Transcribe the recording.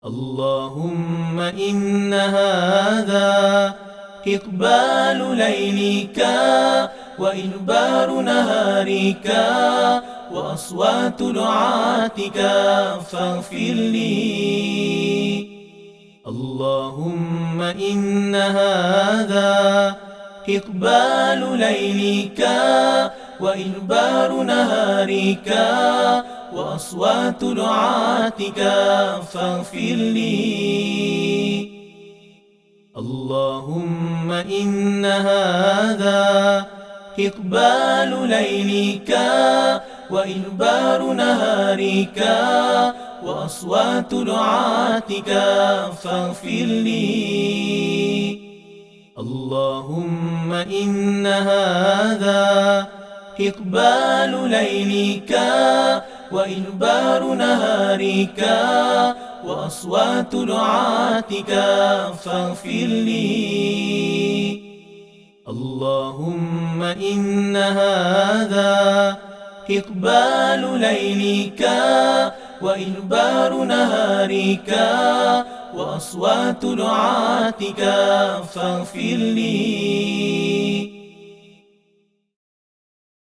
اللهم إن هذا إقبال ليلك وإدبار نهارك وأصوات دعاتك فاغفر لي. اللهم إن هذا إقبال ليلك وإدبار نهارك وأصوات دعاتك فاغفر لي. اللهم إن هذا إقبال ليلك وإدبار نهارك وأصوات دعاتك فاغفر لي. اللهم إن هذا إقبال ليلك وإدبار نهارك وأصوات دعاتك فاغفر لي. اللهم إن هذا إقبال ليلك وإدبار نهارك وأصوات دعاتك فاغفر لي. اللهم إن هذا إقبال ليلك وإدبار نهارك وأصوات دعاتك فاغفر لي. اللهم إن هذا إقبال ليلك وإدبار نهارك وأصوات دعاتك فاغفر لي. اللهم إن هذا إقبال ليلك وإدبار نهارك وأصوات دعاتك فاغفر لي.